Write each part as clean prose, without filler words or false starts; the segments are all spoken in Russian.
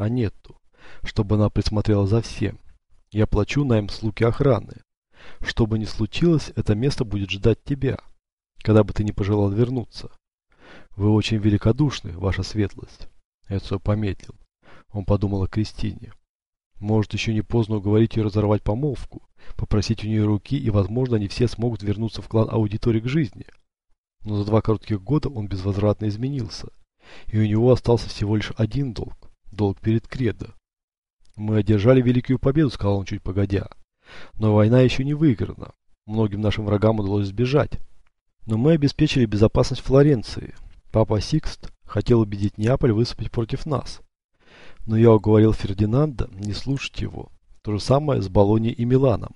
Анетту, чтобы она присмотрела за всем. Я плачу найм слуги охраны. Что бы ни случилось, это место будет ждать тебя, когда бы ты не пожелал вернуться. Вы очень великодушны, ваша светлость. Эцио помедлил. Он подумал о Кристине. Может, еще не поздно уговорить ее разорвать помолвку, попросить у нее руки, и, возможно, они все смогут вернуться в клан аудитории к жизни. Но за 2 коротких года он безвозвратно изменился, и у него остался всего лишь один долг – долг перед Кредо. «Мы одержали великую победу», – сказал он чуть погодя. «Но война еще не выиграна. Многим нашим врагам удалось сбежать. Но мы обеспечили безопасность Флоренции. Папа Сикст хотел убедить Неаполь выступить против нас. Но я уговорил Фердинанда не слушать его. То же самое с Болоньей и Миланом.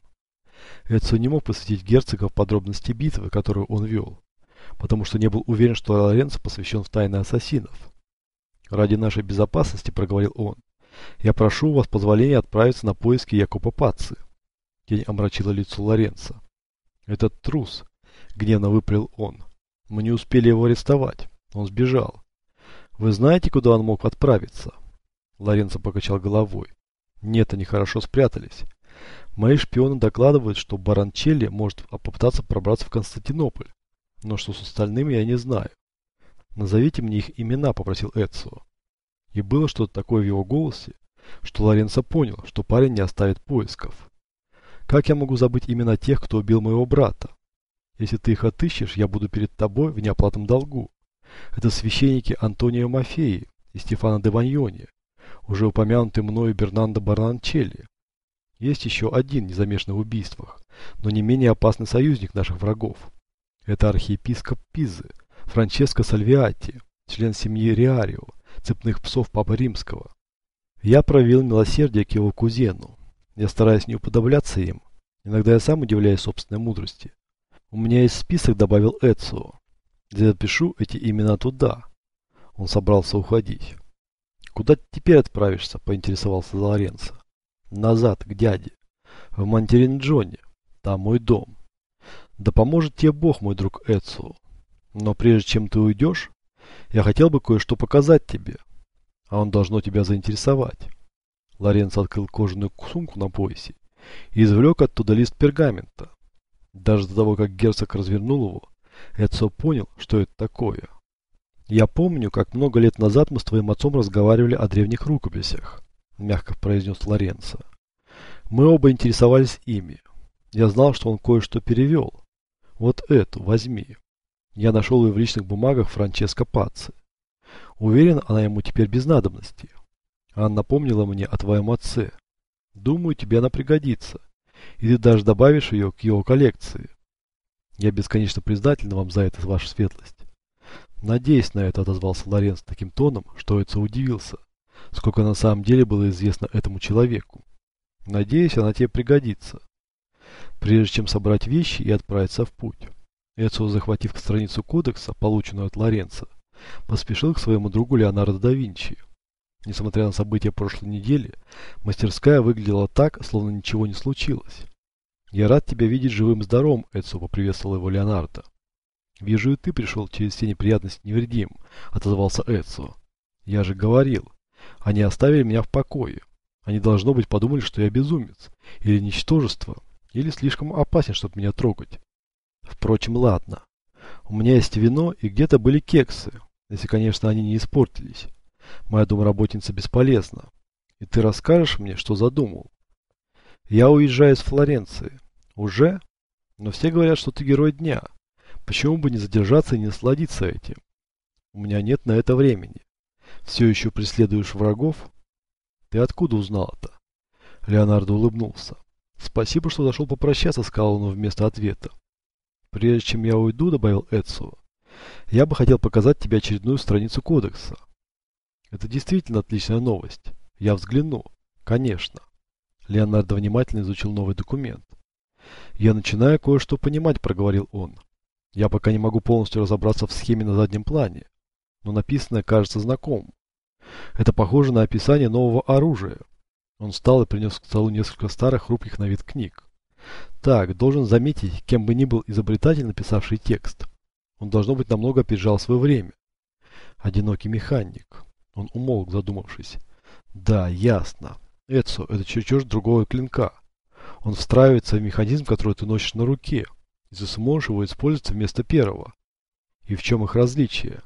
Эцио не мог посвятить герцога в подробности битвы, которую он вел, потому что не был уверен, что Лоренцо посвящен в тайны ассасинов. «Ради нашей безопасности», — проговорил он, — «я прошу у вас позволения отправиться на поиски Якопо Пацци». Тень омрачила лицо Лоренцо. «Этот трус», — гневно выпалил он. «Мы не успели его арестовать. Он сбежал. Вы знаете, куда он мог отправиться?» Лоренцо покачал головой. «Нет, они хорошо спрятались. Мои шпионы докладывают, что Баранчелли может попытаться пробраться в Константинополь. Но что с остальными, я не знаю. Назовите мне их имена», — попросил Эцио. И было что-то такое в его голосе, что Лоренцо понял, что парень не оставит поисков. «Как я могу забыть имена тех, кто убил моего брата? Если ты их отыщешь, я буду перед тобой в неоплатном долгу. Это священники Антонио Мафеи и Стефано де Ваньоне, уже упомянутый мною Бернандо Баранчелли. Есть еще один, не замешанный в убийствах, но не менее опасный союзник наших врагов. Это архиепископ Пизы, Франческо Сальвиати, член семьи Риарио, цепных псов Папы Римского. Я проявил милосердие к его кузену. Я стараюсь не уподобляться им. Иногда я сам удивляюсь собственной мудрости. У меня есть список», — добавил Эцио. «Я запишу эти имена туда». Он собрался уходить. «Куда ты теперь отправишься?» — поинтересовался Лоренцо. «Назад, к дяде. В Монтеринджоне. Там мой дом. Да поможет тебе Бог, мой друг Эцио. Но прежде чем ты уйдешь, я хотел бы кое-что показать тебе. А он должно тебя заинтересовать». Лоренцо открыл кожаную сумку на поясе и извлек оттуда лист пергамента. Даже до того, как герцог развернул его, Эцио понял, что это такое. «Я помню, как много лет назад мы с твоим отцом разговаривали о древних рукописях», — мягко произнес Лоренцо. «Мы оба интересовались ими. Я знал, что он кое-что перевел. Вот эту возьми. Я нашел ее в личных бумагах Франческо Пацци. Уверен, она ему теперь без надобности. Она напомнила мне о твоем отце. Думаю, тебе она пригодится, и ты даже добавишь ее к его коллекции. Я бесконечно признателен вам за это, ваша светлость». «Надеюсь на это», — отозвался Лоренцо таким тоном, что Эцио удивился, сколько на самом деле было известно этому человеку. «Надеюсь, она тебе пригодится». Прежде чем собрать вещи и отправиться в путь, Эцио, захватив страницу кодекса, полученную от Лоренцо, поспешил к своему другу Леонардо да Винчи. Несмотря на события прошлой недели, мастерская выглядела так, словно ничего не случилось. «Я рад тебя видеть живым-здоровым», — Эцио поприветствовал его Леонардо. «Вижу, и ты пришел через все неприятности невредим», — отозвался Эцио. «Я же говорил, они оставили меня в покое. Они, должно быть, подумали, что я безумец, или ничтожество, или слишком опасен, чтобы меня трогать. Впрочем, ладно. У меня есть вино, и где-то были кексы, если, конечно, они не испортились. Моя домработница бесполезна. И ты расскажешь мне, что задумал?» «Я уезжаю из Флоренции». «Уже? Но все говорят, что ты герой дня. Почему бы не задержаться и не насладиться этим?» «У меня нет на это времени. Все еще преследуешь врагов?» «Ты откуда узнал это?» Леонардо улыбнулся. «Спасибо, что зашел попрощаться», — сказал он вместо ответа. «Прежде чем я уйду», — добавил Эцио, — «я бы хотел показать тебе очередную страницу кодекса». «Это действительно отличная новость. Я взгляну». «Конечно». Леонардо внимательно изучил новый документ. «Я начинаю кое-что понимать», — проговорил он. «Я пока не могу полностью разобраться в схеме на заднем плане, но написанное кажется знакомым. Это похоже на описание нового оружия». Он встал и принес к столу несколько старых, хрупких на вид книг. «Так, должен заметить, кем бы ни был изобретатель, написавший текст. Он, должно быть, намного опережал свое время. Одинокий механик». Он умолк, задумавшись. Да, ясно. Эцо, это чертеж другого клинка. Он встраивается в механизм, который ты носишь на руке, и ты сможешь его использовать вместо первого. И в чем их различие?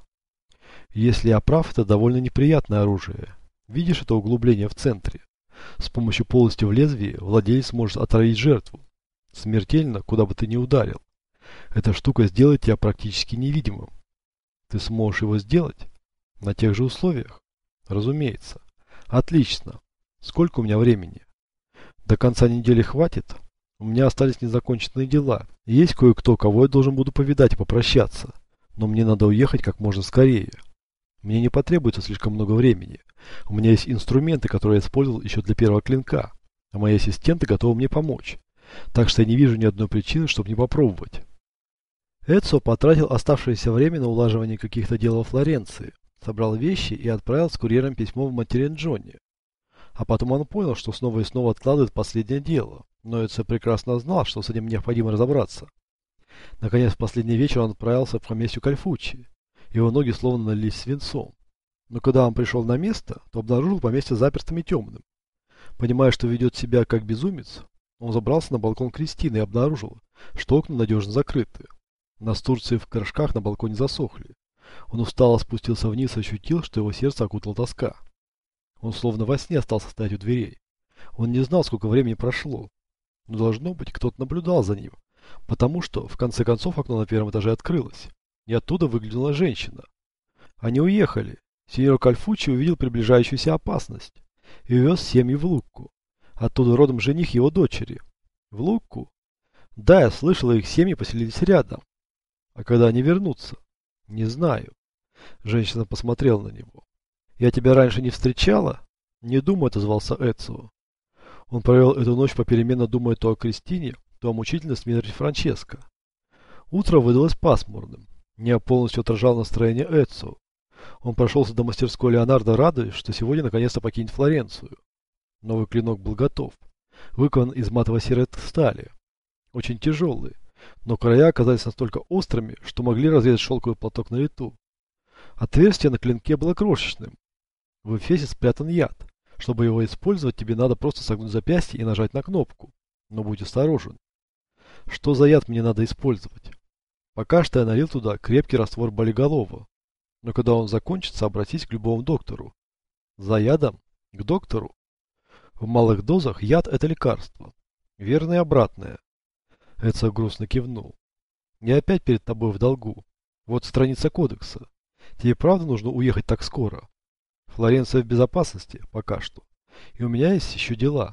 Если я прав, это довольно неприятное оружие. Видишь это углубление в центре? С помощью полости в лезвии владелец может отравить жертву. Смертельно, куда бы ты ни ударил. Эта штука сделает тебя практически невидимым. Ты сможешь его сделать? На тех же условиях? Разумеется. Отлично. Сколько у меня времени? До конца недели хватит? У меня остались незаконченные дела. Есть кое-кто, кого я должен буду повидать и попрощаться. Но мне надо уехать как можно скорее. Мне не потребуется слишком много времени. У меня есть инструменты, которые я использовал еще для первого клинка. А мои ассистенты готовы мне помочь. Так что я не вижу ни одной причины, чтобы не попробовать. Эдсо потратил оставшееся время на улаживание каких-то дел во Флоренции, собрал вещи и отправил с курьером письмо в Материнджоне. А потом он понял, что снова и снова откладывает последнее дело, но Эдсо прекрасно знал, что с этим необходимо разобраться. Наконец, в последний вечер он отправился в поместье Кальфуччи. Его ноги словно налились свинцом. Но когда он пришел на место, то обнаружил поместье запертым и темным. Понимая, что ведет себя как безумец, он забрался на балкон Кристины и обнаружил, что окна надежно закрыты. Настурции в горшках на балконе засохли. Он устало спустился вниз и ощутил, что его сердце окутала тоска. Он словно во сне остался стоять у дверей. Он не знал, сколько времени прошло. Но должно быть, кто-то наблюдал за ним, потому что, в конце концов, окно на первом этаже открылось, и оттуда выглянула женщина. Они уехали. Сеньор Кальфуччи увидел приближающуюся опасность и увез семьи в Лукку. Оттуда родом жених его дочери. В Лукку? Да, я слышала, их семьи поселились рядом. А когда они вернутся? Не знаю. Женщина посмотрела на него. Я тебя раньше не встречала? Не думаю, отозвался Эцио. Он провел эту ночь попеременно, думая то о Кристине, то о мучительной смерти Франческо. Утро выдалось пасмурным. Небо полностью отражало настроение Эцио. Он прошелся до мастерской Леонардо, радуясь, что сегодня наконец-то покинет Флоренцию. Новый клинок был готов. Выкован из матово-серой стали. Очень тяжелый. Но края оказались настолько острыми, что могли разрезать шелковый платок на лету. Отверстие на клинке было крошечным. В эфесе спрятан яд. Чтобы его использовать, тебе надо просто согнуть запястье и нажать на кнопку. Но будь осторожен. Что за яд мне надо использовать? Пока что я налил туда крепкий раствор болиголова. Но когда он закончится, обратись к любому доктору. За ядом? К доктору? В малых дозах яд – это лекарство. Верно и обратное. Эдсо грустно кивнул. Я опять перед тобой в долгу. Вот страница кодекса. Тебе правда нужно уехать так скоро? Флоренция в безопасности, пока что. И у меня есть еще дела.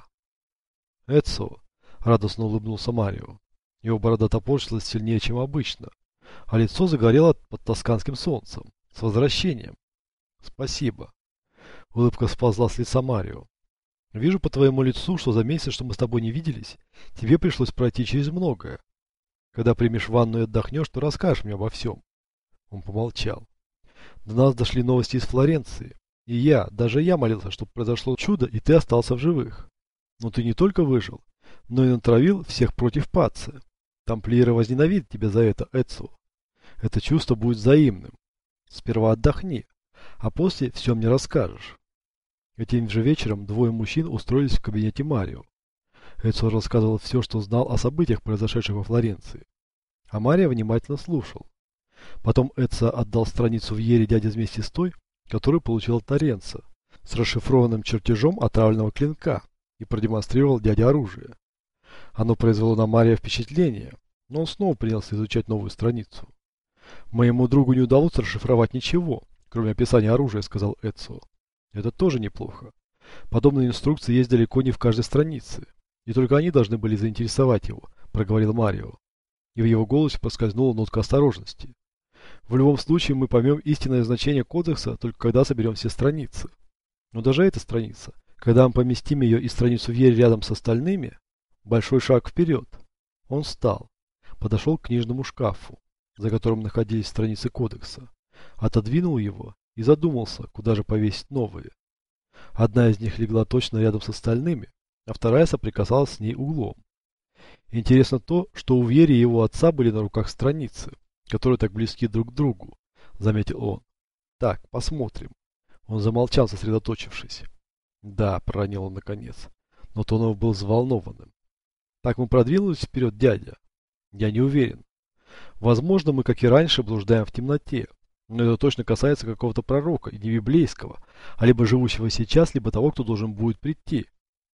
Эдсо, радостно улыбнулся Марио. Его борода топорщилась сильнее, чем обычно, а лицо загорело под тосканским солнцем. С возвращением. Спасибо. Улыбка сползла с лица Марио. Вижу по твоему лицу, что за месяц, что мы с тобой не виделись, тебе пришлось пройти через многое. Когда примешь ванну и отдохнешь, то расскажешь мне обо всем. Он помолчал. До нас дошли новости из Флоренции. И я, даже я молился, чтобы произошло чудо, и ты остался в живых. Но ты не только выжил, но и натравил всех против Пацци. Тамплиеры возненавидят тебя за это, Эцио. Это чувство будет взаимным. Сперва отдохни, а после все мне расскажешь. Этим же вечером двое мужчин устроились в кабинете Марио. Эцио рассказывал все, что знал о событиях, произошедших во Флоренции. А Марио внимательно слушал. Потом Эцио отдал страницу в Ере дяде вместе с той, которую получил от Торренца, с расшифрованным чертежом отравленного клинка, и продемонстрировал дяде оружие. Оно произвело на Марио впечатление, но он снова принялся изучать новую страницу. «Моему другу не удалось расшифровать ничего, кроме описания оружия», — сказал Эцио. «Это тоже неплохо. Подобные инструкции есть далеко не в каждой странице, и только они должны были заинтересовать его», — проговорил Марио. И в его голосе проскользнула нотка осторожности. «В любом случае мы поймем истинное значение кодекса, только когда соберем все страницы. Но даже эта страница, когда мы поместим ее и страницу в Ере рядом с остальными, большой шаг вперед». Он встал, подошел к книжному шкафу, за которым находились страницы кодекса, отодвинул его и задумался, куда же повесить новые. Одна из них легла точно рядом с остальными, а вторая соприкасалась с ней углом. Интересно то, что у Веры и его отца были на руках страницы, которые так близки друг к другу, заметил он. Так, посмотрим. Он замолчал, сосредоточившись. Да, проронил он наконец. Но тон его был взволнованным. Так мы продвинулись вперед, дядя? Я не уверен. Возможно, мы, как и раньше, блуждаем в темноте. Но это точно касается какого-то пророка, и не библейского, а либо живущего сейчас, либо того, кто должен будет прийти.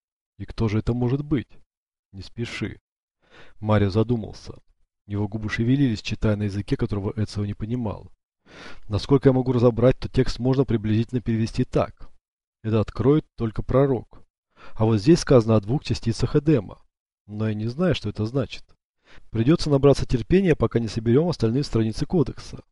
И кто же это может быть? Не спеши. Марио задумался. Его губы шевелились, читая на языке, которого Эцио не понимал. Насколько я могу разобрать, то текст можно приблизительно перевести так. Это откроет только пророк. А вот здесь сказано о двух частицах Эдема. Но я не знаю, что это значит. Придется набраться терпения, пока не соберем остальные страницы кодекса.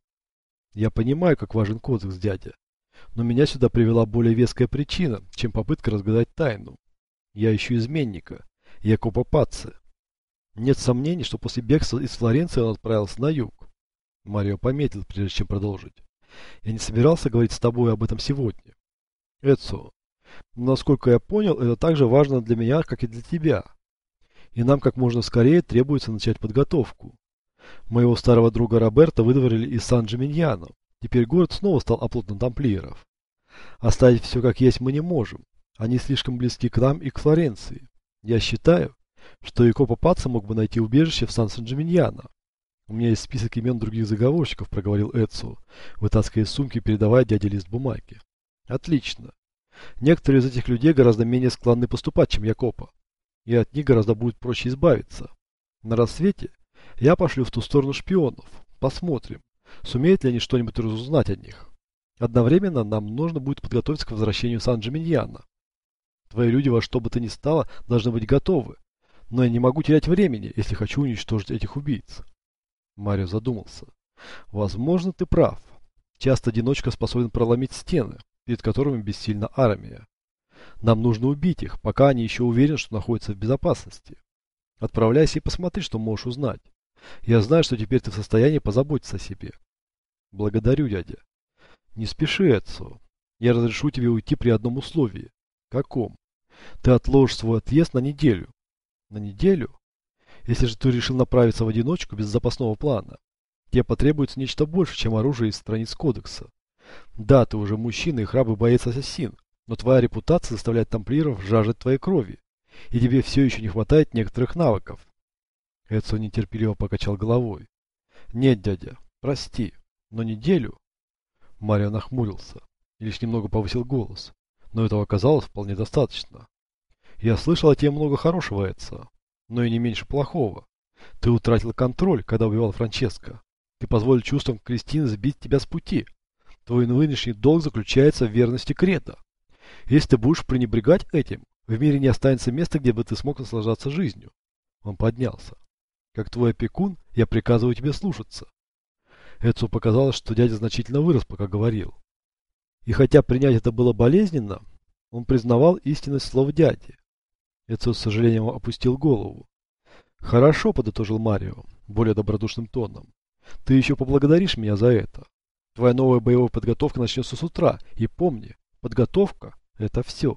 Я понимаю, как важен кодекс, дядя. Но меня сюда привела более веская причина, чем попытка разгадать тайну. Я ищу изменника, Якопо Пацци. Нет сомнений, что после бегства из Флоренции он отправился на юг. Марио пометил, прежде чем продолжить. Я не собирался говорить с тобой об этом сегодня. Эцио, но насколько я понял, это так же важно для меня, как и для тебя. И нам как можно скорее требуется начать подготовку. Моего старого друга Роберта выдворили из Сан-Джиминьяно. Теперь город снова стал оплотом тамплиеров. Оставить все как есть мы не можем. Они слишком близки к нам и к Флоренции. Я считаю, что Якопо Пацци мог бы найти убежище в Сан-Джиминьяно. У меня есть список имен других заговорщиков, проговорил Эцио, вытаскивая из сумки и передавая дяде лист бумаги. Отлично. Некоторые из этих людей гораздо менее склонны поступать, чем Якопо. И от них гораздо будет проще избавиться. На рассвете я пошлю в ту сторону шпионов. Посмотрим, сумеют ли они что-нибудь разузнать о них. Одновременно нам нужно будет подготовиться к возвращению Сан-Джиминьяно. Твои люди во что бы то ни стало должны быть готовы. Но я не могу терять времени, если хочу уничтожить этих убийц. Марио задумался. Возможно, ты прав. Часто одиночка способен проломить стены, перед которыми бессильна армия. Нам нужно убить их, пока они еще уверены, что находятся в безопасности. Отправляйся и посмотри, что можешь узнать. Я знаю, что теперь ты в состоянии позаботиться о себе. Благодарю, дядя. Не спеши, Эцио. Я разрешу тебе уйти при одном условии. Каком? Ты отложишь свой отъезд на неделю. На неделю? Если же ты решил направиться в одиночку без запасного плана, тебе потребуется нечто больше, чем оружие из страниц кодекса. Да, ты уже мужчина и храбрый боец-ассасин, но твоя репутация заставляет тамплиеров жаждать твоей крови, и тебе все еще не хватает некоторых навыков. Эцио нетерпеливо покачал головой. Нет, дядя, прости, но неделю... Марио нахмурился и лишь немного повысил голос, но этого оказалось вполне достаточно. Я слышал о тебе много хорошего, Эцио, но и не меньше плохого. Ты утратил контроль, когда убивал Франческо. Ты позволил чувствам Кристины сбить тебя с пути. Твой нынешний долг заключается в верности Крета. Если ты будешь пренебрегать этим, в мире не останется места, где бы ты смог наслаждаться жизнью. Он поднялся. Как твой опекун, я приказываю тебе слушаться. Эцу показалось, что дядя значительно вырос, пока говорил. И хотя принять это было болезненно, он признавал истинность слов дяди. Эцу с сожалением опустил голову. «Хорошо», — подытожил Марио, более добродушным тоном. «Ты еще поблагодаришь меня за это. Твоя новая боевая подготовка начнется с утра, и помни, подготовка — это все».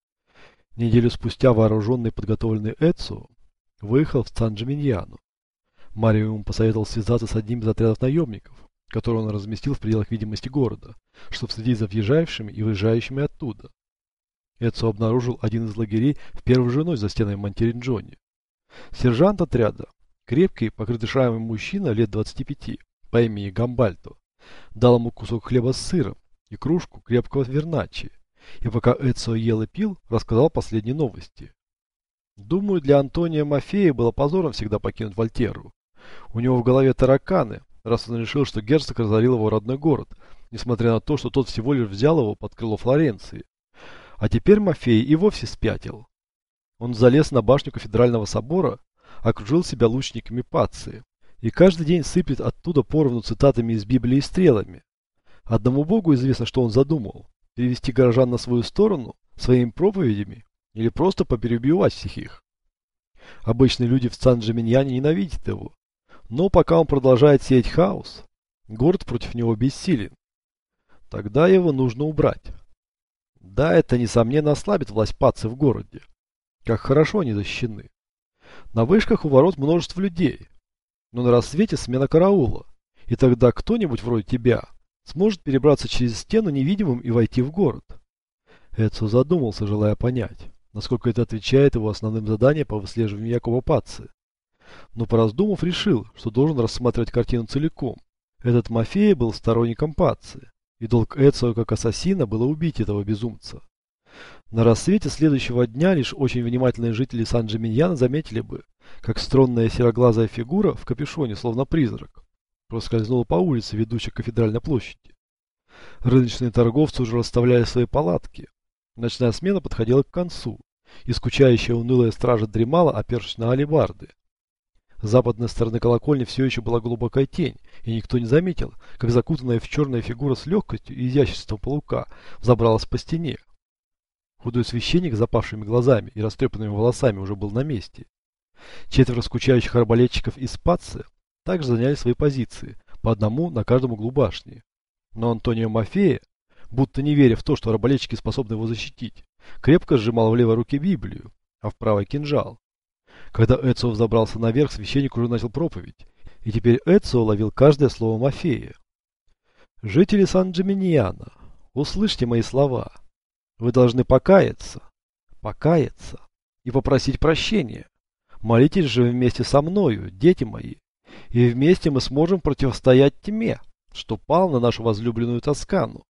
Неделю спустя вооруженный и подготовленный Эцу выехал в Сан-Джиминьяно. Марио ему посоветовал связаться с одним из отрядов наемников, который он разместил в пределах видимости города, чтобы следить за въезжающими и выезжающими оттуда. Эцу обнаружил один из лагерей в первую же ночь за стенами Монтеринджони. Сержант отряда, крепкий, покрытый шрамами мужчина лет 25, по имени Гамбальто, дал ему кусок хлеба с сыром и кружку крепкого верначи, и пока Эцио ел и пил, рассказал последние новости. Думаю, для Антония Мафея было позором всегда покинуть Вольтеру. У него в голове тараканы, раз он решил, что герцог разорил его родной город, несмотря на то, что тот всего лишь взял его под крыло Флоренции. А теперь Мафей и вовсе спятил. Он залез на башню кафедрального собора, окружил себя лучниками Пацции, и каждый день сыплет оттуда поровну цитатами из Библии и стрелами. Одному Богу известно, что он задумал – перевести горожан на свою сторону своими проповедями или просто поперебивать всех их. Обычные люди в Сан-Джиминьяне ненавидят его, но пока он продолжает сеять хаос, город против него бессилен. Тогда его нужно убрать. Да, это, несомненно, ослабит власть Пацци в городе. Как хорошо они защищены. На вышках у ворот множество людей. Но на рассвете смена караула. И тогда кто-нибудь вроде тебя сможет перебраться через стену невидимым и войти в город. Эдсо задумался, желая понять, насколько это отвечает его основным заданиям по выслеживанию Якоба Пацци. Но пораздумав, решил, что должен рассматривать картину целиком. Этот Мафея был сторонником Пацци, и долг Эдсо как ассасина было убить этого безумца. На рассвете следующего дня лишь очень внимательные жители Сан-Джиминьяно заметили бы, как стройная сероглазая фигура в капюшоне, словно призрак, проскользнула по улице, ведущей к кафедральной площади. Рыночные торговцы уже расставляли свои палатки. Ночная смена подходила к концу, и скучающая унылая стража дремала, опершись на алебарды. С западной стороны колокольни все еще была глубокая тень, и никто не заметил, как закутанная в черная фигура с легкостью и изяществом паука взобралась по стене. Худой священник с запавшими глазами и растрепанными волосами уже был на месте. Четверо скучающих арбалетчиков из Пацци также заняли свои позиции, по одному на каждом углу башни. Но Антонио Мафея, будто не веря в то, что арбалетчики способны его защитить, крепко сжимал в левой руке Библию, а в правой кинжал. Когда Эцио взобрался наверх, священник уже начал проповедь, и теперь Эцио ловил каждое слово Мафея. «Жители Сан-Джиминьяно, услышьте мои слова. Вы должны покаяться и попросить прощения. Молитесь же вместе со мною, дети мои, и вместе мы сможем противостоять тьме, что пал на нашу возлюбленную Тоскану.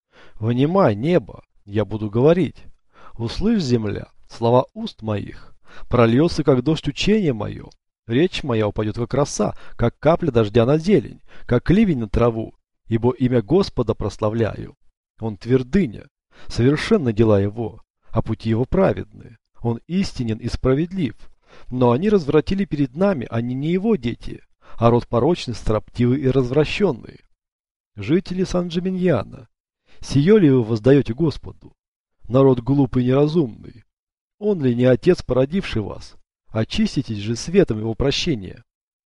Внимай, небо, я буду говорить. Услышь, земля, слова уст моих. Прольется, как дождь, учение мое. Речь моя упадет, как роса, как капля дождя на зелень, как ливень на траву, ибо имя Господа прославляю. Он твердыня, совершенны дела его, а пути его праведны. Он истинен и справедлив. Но они развратили перед нами, они не его дети, а род порочный, строптивый и развращенный. Жители Сан-Джиминьяно, сие ли вы воздаете Господу? Народ глупый и неразумный. Он ли не отец, породивший вас? Очиститесь же светом его прощения.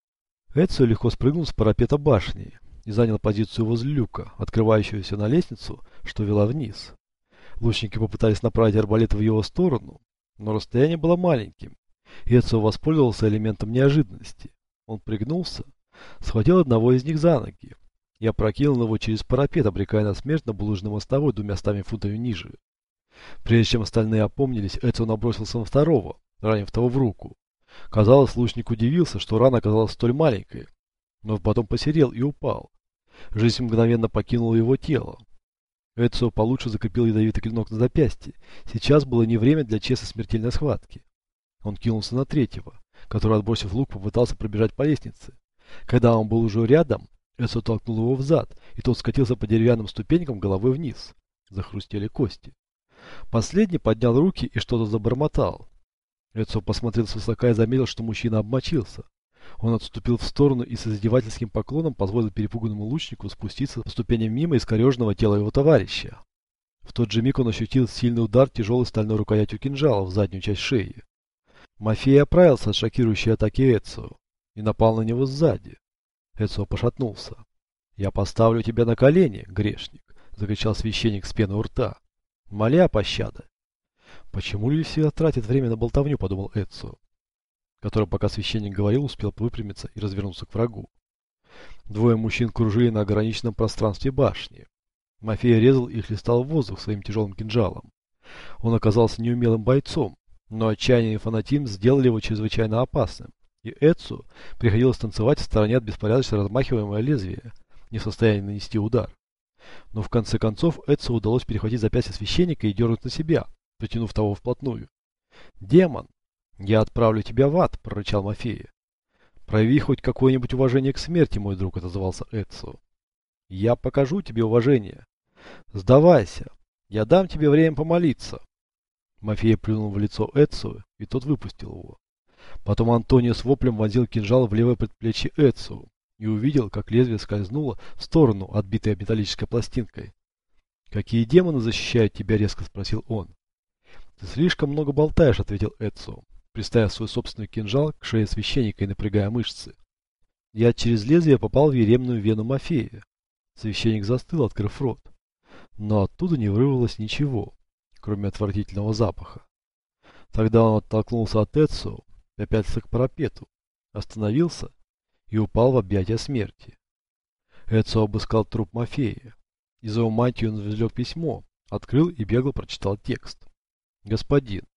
Эцио легко спрыгнул с парапета башни и занял позицию возле люка, открывающегося на лестницу, что вела вниз. Лучники попытались направить арбалет в его сторону, но расстояние было маленьким, и Эцио воспользовался элементом неожиданности. Он пригнулся, схватил одного из них за ноги и опрокинул его через парапет, обрекая на смерть на булыжной мостовой 200 футами ниже. Прежде чем остальные опомнились, Эцио набросился на второго, ранив того в руку. Казалось, лучник удивился, что рана оказалась столь маленькой, но потом посерел и упал. Жизнь мгновенно покинула его тело. Эцио получше закрепил ядовитый клинок на запястье. Сейчас было не время для честной смертельной схватки. Он кинулся на третьего, который, отбросив лук, попытался пробежать по лестнице. Когда он был уже рядом, Эцио толкнул его взад, и тот скатился по деревянным ступенькам головой вниз. Захрустели кости. Последний поднял руки и что-то забормотал. Эцио посмотрел свысока и заметил, что мужчина обмочился. Он отступил в сторону и с издевательским поклоном позволил перепуганному лучнику спуститься по ступеням мимо искореженного тела его товарища. В тот же миг он ощутил сильный удар тяжелой стальной рукоятью кинжала в заднюю часть шеи. Мафия оправился от шокирующей атаки Эцио и напал на него сзади. Эцио пошатнулся. «Я поставлю тебя на колени, грешник!» — закричал священник с пеной у рта. «Моля о пощаде!» «Почему люди всегда тратят время на болтовню?» — подумал Эцио, который, пока священник говорил, успел выпрямиться и развернуться к врагу. Двое мужчин кружили на ограниченном пространстве башни. Мафия резал и хлестал в воздух своим тяжелым кинжалом. Он оказался неумелым бойцом, но отчаяние и фанатизм сделали его чрезвычайно опасным, и Эцио приходилось танцевать в стороне от беспорядочно размахиваемого лезвия, не в состоянии нанести удар. Но в конце концов Эцио удалось перехватить запястье священника и дернуть на себя, притянув того вплотную. «Демон! Я отправлю тебя в ад!» — прорычал Мафия. «Прояви хоть какое-нибудь уважение к смерти, мой друг!» — отозвался Эцио. «Я покажу тебе уважение. Сдавайся! Я дам тебе время помолиться!» Мафия плюнул в лицо Эцио, и тот выпустил его. Потом Антонио с воплем вонзил кинжал в левое предплечье Эцио и увидел, как лезвие скользнуло в сторону, отбитое металлической пластинкой. «Какие демоны защищают тебя?» — резко спросил он. «Ты слишком много болтаешь», — ответил Эцио, приставив свой собственный кинжал к шее священника и напрягая мышцы. Я через лезвие попал в еремную вену Мафея. Священник застыл, открыв рот. Но оттуда не вырвалось ничего, кроме отвратительного запаха. Тогда он оттолкнулся от Эцио, попятился к парапету, остановился и упал в объятия смерти. Эцио обыскал труп Мафея. Из его мантии он извлек письмо, Открыл и бегло прочитал текст. Господин,